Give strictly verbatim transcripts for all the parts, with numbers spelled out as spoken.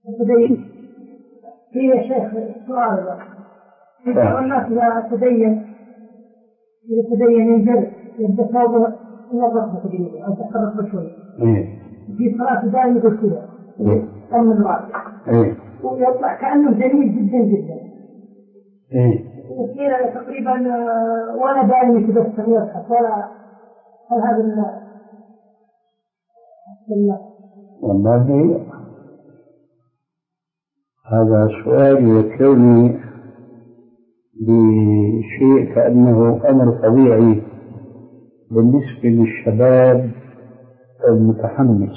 تدين في يا شيخ سؤال في بعض الناس إذا تدين إذا تدين ينزل يبدأ فوق إلى الركبة تقريبا أو تحت الركبة شوي. في صلاة دائما يقول كذا أم الرأس ويطلع كأنه جميل جدا جدا. وكذا تقريبا ولا دائما يتبسم يضحك ولا هل هذا ال والله هذا سؤال يذكرني بشيء كأنه أمر طبيعي بالنسبة للشباب المتحمس،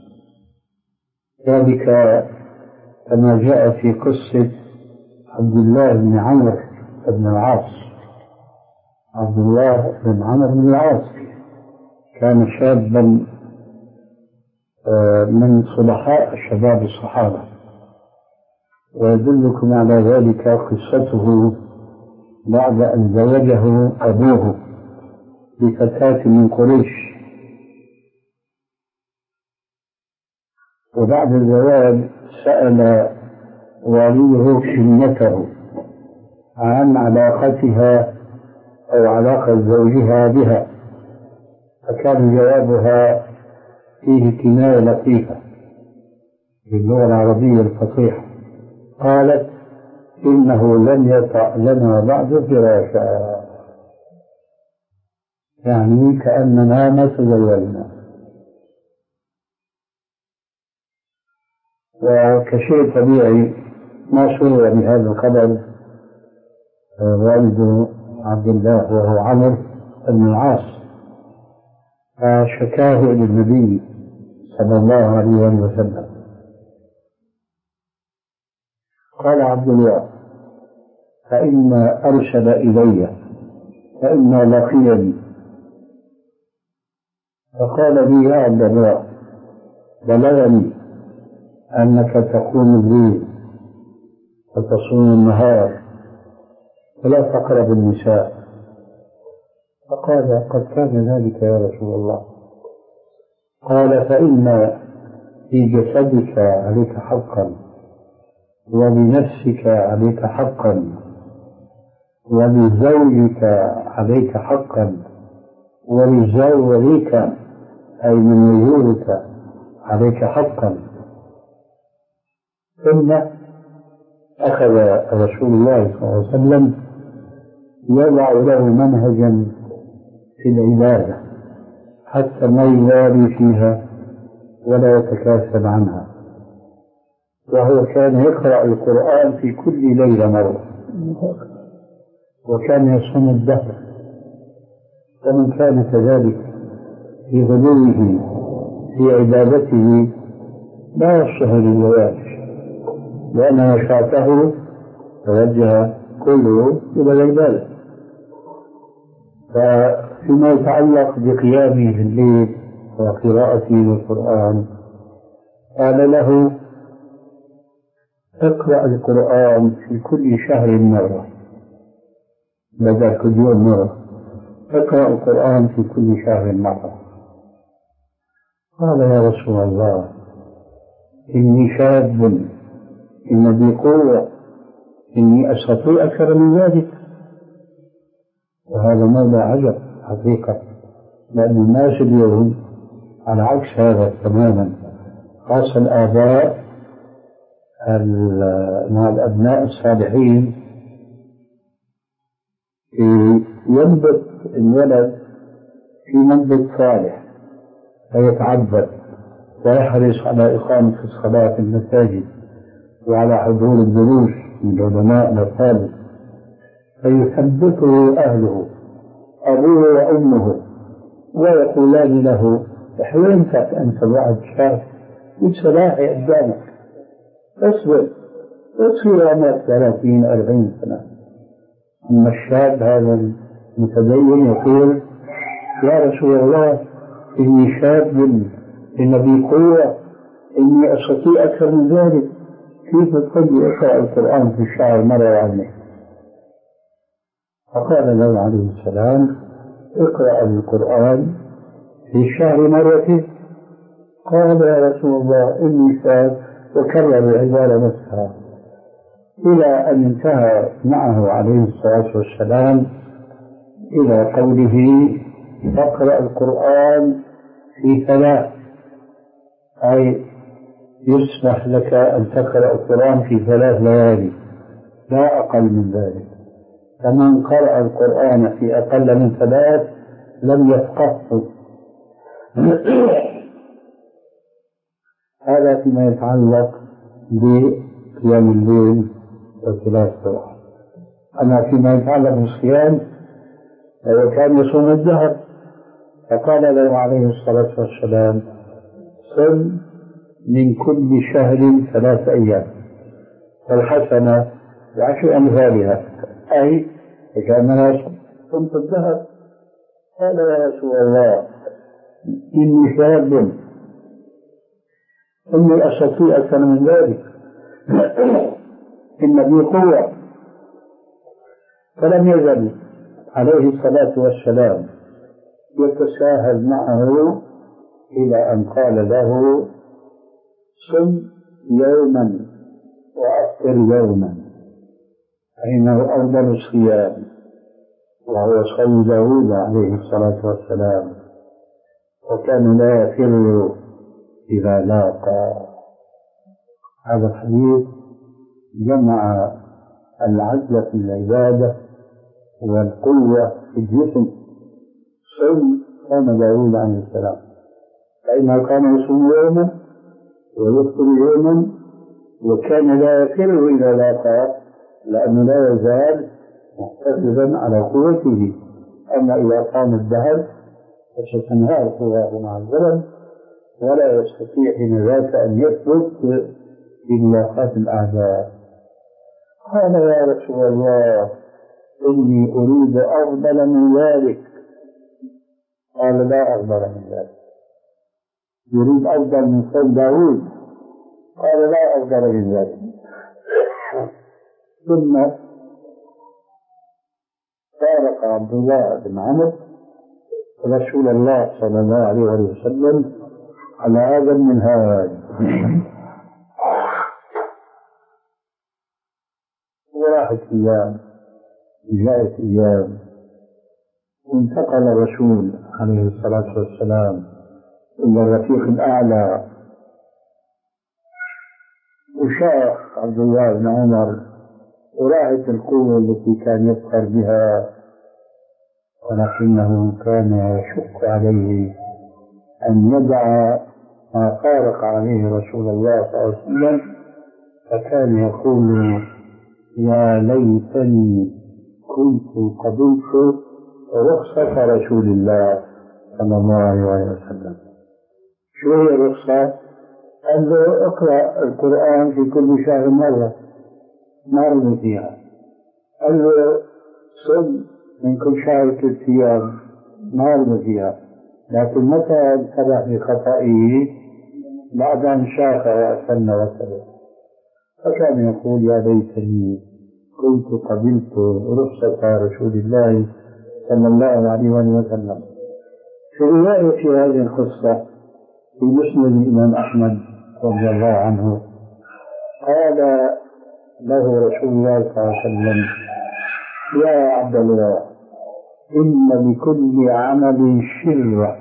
ذلك كما جاء في قصة عبد الله بن عمرو بن العاص. عبد الله بن عمرو بن العاص كان شابا من صلحاء شباب الصحابة، ويدلكم على ذلك قصته بعد أن زوجه أبوه بفتاة من قريش، وبعد الزواج سأل واليه ابنته عن علاقتها أو علاقة زوجها بها، فكان جوابها فيه كناية لطيفة باللغة العربية الفصيحة، قالت إنه لم يطأ لنا بعد فراشا، يعني كأننا ما تزوجنا. وكشيء طبيعي ما سر بهذا الخبر والد عبد الله وهو عمرو بن العاص، فشكاه للنبي صلى الله عليه وسلم. قال عبد الله فإن أرسل إلي فإن لقيني فقال لي يا عبد الله بلغني أنك تقوم الليل وتصوم النهار ولا تقرب النساء، فقال قد كان ذلك يا رسول الله. قال فإن في جسدك عليك حقا ولنفسك عليك حقا ولزوجك عليك حقا ولزوجك أي من وجودك عليك حقا. ثم أخذ رسول الله صلى الله عليه وسلم يضع له منهجا في العبادة حتى ما يوالي فيها ولا يتكاسل عنها، وهو كان يقرأ القرآن في كل ليلة مرة، وكان يصوم الدهر، ومن كان كذلك في غلوه في عبادته لا يصلح للزواج، لأن نشاطه توجه كله إلى العبادة. فيما يتعلق بقيامه في الليل وقراءته للقرآن قال له اقرأ القرآن في كل شهر مرة بدل كل يوم مرة، اقرأ القرآن في كل شهر مرة. قال يا رسول الله إني شاب إن بي قوة إني أستطيع أكثر من ذلك. وهذا ما لا عجب حقيقة، لأن الناس اليوم على عكس هذا تماما، خاصة الآباء مع الأبناء الصالحين ينبت الولد في منبت صالح فيتعبد ويحرص على إقامة الصلاة في المساجد وعلى حضور الدروس من العلماء والطالب، فيثبته أهله أبوه وأمه ويقولان له حوينتك أنت بعد شاب والصلاحي قدامك، اصبر اصبر عمرك ثلاثين أربعين سنة. أما الشاب هذا المتدين يقول يا رسول الله إني شاب إن بي قوة إني أستطيع أكثر من ذلك، كيف تقول لي اقرأ القرآن في الشهر مرة عني؟ فقال له عليه السلام اقرأ القرآن في الشهر مرة. قال يا رسول الله إني شاب وكرر العبارة نفسها إلى أن انتهى معه عليه الصلاة والسلام إلى قوله اقرأ القرآن في ثلاث، أي يسمح لك أن تقرأ القرآن في ثلاث ليالي لا أقل من ذلك. فمن قرأ القرآن في أقل من ثلاث لم يفقهه. هذا فيما يتعلق بقيام الليل وتلاوته. أما فيما يتعلق بالصيام فهو كان يصوم الدهر، فقال له عليه الصلاة والسلام صم من كل شهر ثلاث أيام والحسنة بعشر أمثالها، أي كأننا صمت الدهر. قال يا رسول الله إني شاب إني أستطيع أكثر من ذلك، إن بي قوة. فلم يزل عليه الصلاة والسلام يتساهل معه إلى أن قال له صم يوما وأفطر يوما، فإنه أفضل الصيام، وهو صوم داود عليه الصلاة والسلام، وكان لا يفر إذا لاقى. هذا الحديث جمع العدل في العبادة والقوة في الجسم. صم كان داود عليه السلام، فإنه كان يصوم يوما ويفطر يوما، وكان لا يفر إذا لاقى، لأنه لا يزال محتفظا على قوته. أما إذا قام الدهر فستنهار قواه مع الزمن، ولا يستطيع حين ذاك أن يثبت في ملاقاة الأعداء. قال يا رسول الله إني أريد أفضل من ذلك. قال لا أفضل من ذلك. يريد أفضل من صوم داود. قال لا أفضل من ذلك. ثم فارق عبد الله بن عمرو رسول الله صلى الله عليه وسلم على هذا المنهاج. وراحت أيام جاءت أيام وانتقل الرسول عليه الصلاة والسلام إلى الرفيق الأعلى، وشاخ عبد الله بن عمر وراحت القوة التي كان يفخر بها، ولكنه كان يشق عليه أن يدع ما فارق عليه رسول الله صلى الله عليه وسلم، فكان يقول يا ليتني كنت قبلت رخصة رسول الله صلى الله عليه وسلم. شو هي الرخصة؟ قال له اقرأ القرآن في كل شهر مرة، ما رضي فيها. قال له صم من كل شهر ثلاث أيام، ما رضي فيها. لكن متى انتبه لخطئه؟ بعد أن شاخ وأسن وسلم. فكان يقول يا ليتني كنت قبلت رخصة رسول الله صلى الله عليه وسلم. في رواية في هذه القصة في مسند الإمام أحمد رضي الله عنه قال له رسول الله صلى الله عليه وسلم يا عبد الله إن لكل عمل شرة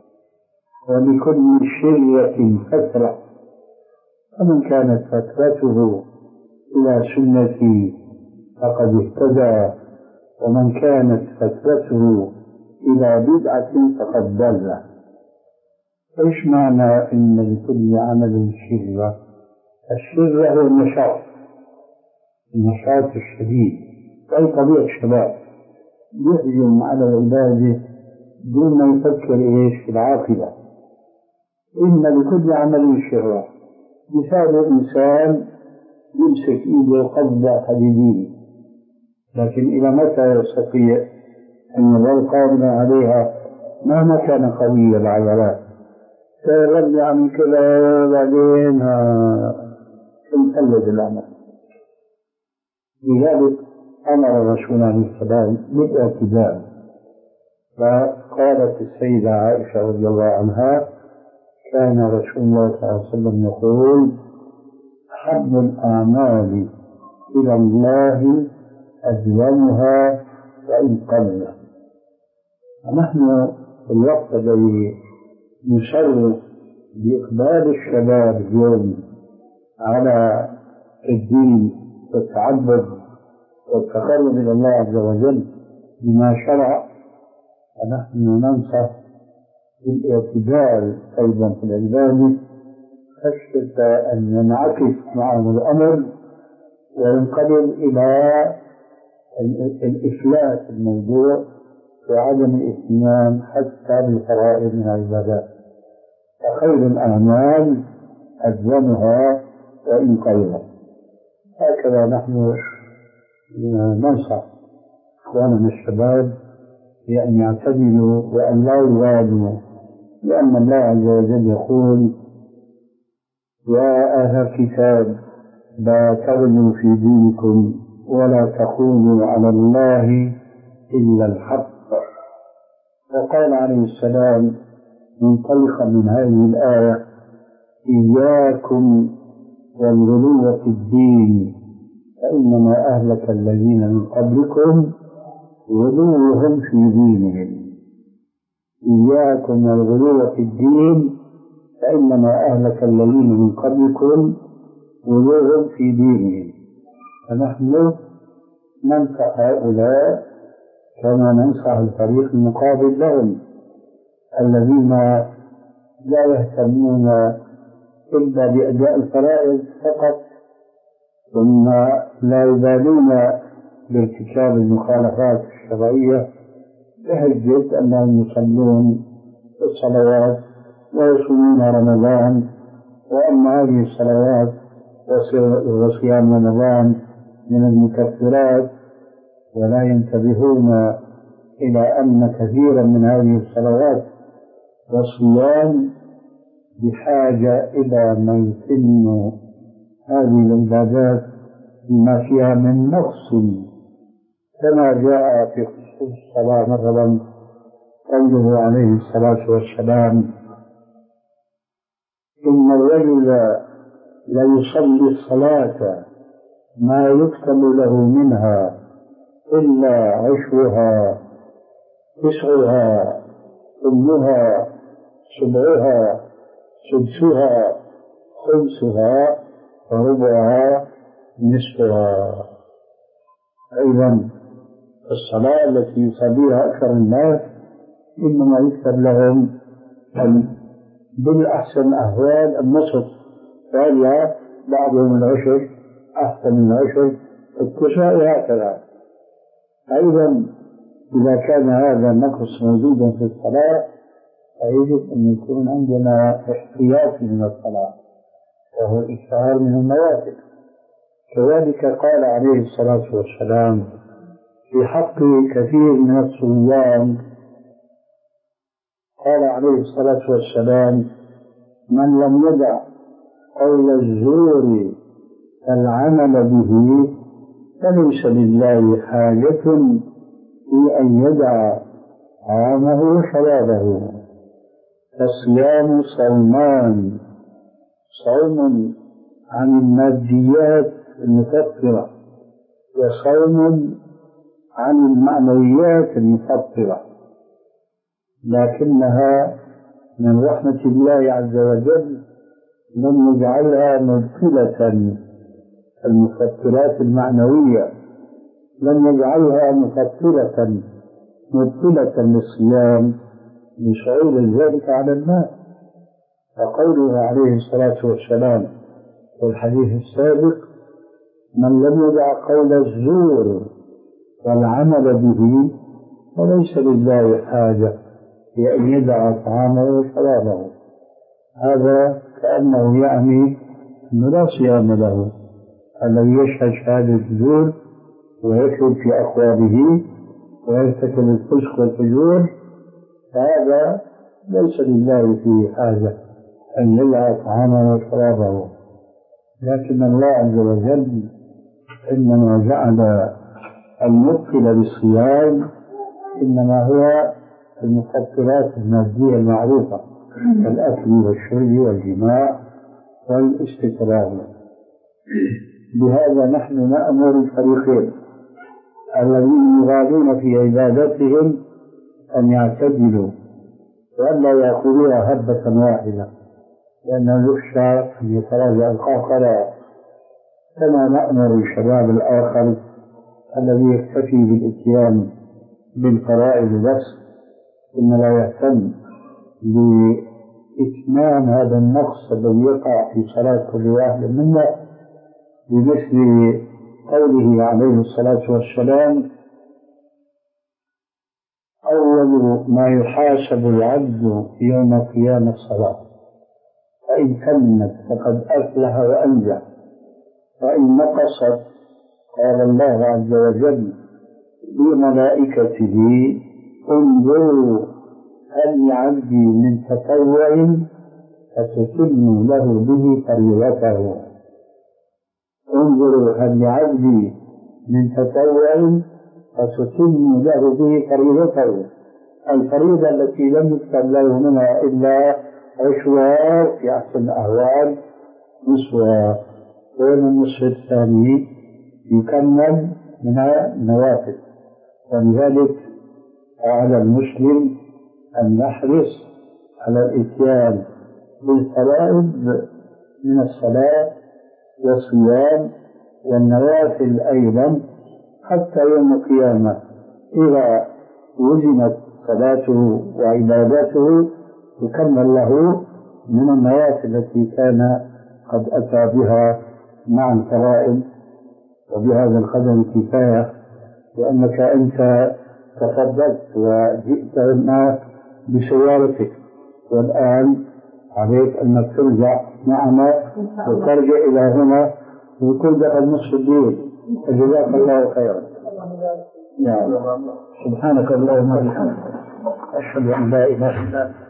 ولكل شرة فترة، فمن كانت فترته إلى سنتي فقد اهتدى، ومن كانت فترته إلى بدعة فقد ضل. إيش معنى إن لكل عمل شرة؟ الشرة هو النشاط، النشاط الشديد، أي طبيعة الشباب يهجم على العبادة دون ما يفكر إيش في العاقبة. إن لكل عمل شرة، مثال إنسان يمسك إيده قبضة حديدية، لكن إلى متى يستطيع أن يظل قادما عليها مهما كان قوي العضلات؟ سيظل عن كذا بعدين تنفلت العمل. لذلك أمر الرسول عليه السلام بالاعتدال. فقالت السيدة عائشة رضي الله عنها كان رسول الله صلى الله عليه وسلم يقول أحب الأعمال إلى الله أدومها وإن قل. نحن في الوقت الذي نشر بإقبال الشباب اليوم على الدين والتعبد والتقرب إلى الله عز وجل بما شرع، فنحن ننصح بالاعتدال أيضا في العبادة خشية أن ينعكس معه الأمر وينقلب إلى الإفلاس في الموضوع وعدم الاهتمام حتى بالفرائض من العبادات. فخير الأعمال أدومها وإن قل. هكذا نحن ننصح إخواننا الشباب بأن يعتدلوا وأن لا يغالوا، لأن الله عز وجل يقول: يا أهل الكتاب لا تغلوا في دينكم ولا تقولوا على الله إلا الحق. وقال عليه السلام منطلقا من هذه الآية: إياكم والغلو في الدين فإنما أهلك الذين من قبلكم غلوهم في دينهم. إياكم والغلو في الدين فإنما أهلك الذين من قبلكم غلوهم في دينهم. فنحن ننصح هؤلاء كما ننصح الفريق المقابل لهم الذين لا يهتمون إلا بأداء الفرائض فقط، ثم لا يبالون بارتكاب المخالفات الشرعية، بحجة أنهم يصلون الصلوات ويصومون رمضان، وأما هذه الصلوات وصيام رمضان من المكفرات، ولا ينتبهون إلى أن كثيرا من هذه الصلوات والصيام بحاجة إلى ما يتم هذه العبادات بما فيها من نقص، كما جاء في خصوص الصلاة مثلا قوله عليه الصلاة والسلام: إن الرجل ليصلي الصلاة ما يكتب له منها إلا عشرها تسعها ثمنها سبعها سدسها خمسها وربعها نصفها. أيضا الصلاة التي يصليها أكثر الناس إنما يكتب لهم بالأحسن أهوال النصف، وهي بعضهم العشر أحسن من العشر التسع وهكذا. أيضا إذا كان هذا النقص موجودا في الصلاة فيجب أن يكون عندنا احتياط من الصلاة وهو الإكثار من النوافل. كذلك قال عليه الصلاة والسلام في حق كثير من الصيام، قال عليه الصلاة والسلام: من لم يدع قول الزور فالعمل به فليس لله حاجة في أن يدع طعامه وشرابه. فالصيام صومان: صوم عن الماديات المفطرة، وصوم عن المعنويات المفطرة، لكنها من رحمة الله عز وجل لم يجعلها مبطلة. المفطرات المعنوية لم يجعلها مفطرة مبطلة للصيام لشعور ذلك على الناس. فقوله عليه الصلاة والسلام في الحديث السابق: من لم يدع قول الزور والعمل به فليس لله حاجة في أن يدع طعامه وشرابه. هذا كأنه يعني أنه لا صيام له الذي يشهد شهادة الزور ويكذب في أقواله ويرتكب الفسق والفجور، فهذا ليس لله فيه حاجة أن يدع طعامه وشرابه. لكن الله عز وجل إنما جعل المبطل بالصيام إنما هو المفطرات المادية المعروفة: الأكل والشرب والجماع والاستكراه. بهذا نحن نأمر الفريقين الذين يغالون في عبادتهم أن يعتدلوا وألا يأخذوها هبة واحدة، لأنه يخشى أن يتراجع القهقرة. كما نأمر الشباب الآخر الذي يكتفي بالإتيان بالفرائض بس ثم لا يهتم بإتمام هذا النقص الذي يقع في صلاة كل واحد منا، بمثل قوله عليه الصلاة والسلام: أول ما يحاسب العبد يوم القيامة الصلاة، فإن تمت فقد أفلح وأنجح، وإن نقصت قال الله عز وجل لملائكته: انظروا هل لعبدي من تطوع فتتم له به فريضته. انظروا هل لعبدي من تطوع فتتم له به فريضته، الفريضة التي لم يكتب له منها إلا عشوة في أحسن الأحوال نصفها، ومن النصف الثاني يكمل من النوافل. ولذلك على المسلم أن يحرص على الإتيان بالفرائض من الصلاة والصيام والنوافل أيضا، حتى يوم القيامة إذا وزنت صلاته وعبادته يكمل له من النوافل التي كان قد أتى بها مع الفرائض. وبهذا القدر كفاية، لأنك أنت تفضلت وجئت هنا بسيارتك، والآن عليك أنك ترجع معنا وترجع إلى هنا ويكون دخل نصف الليل. فجزاك الله خيرا. سبحانك اللهم وبحمدك أشهد أن لا إله إلا أنت.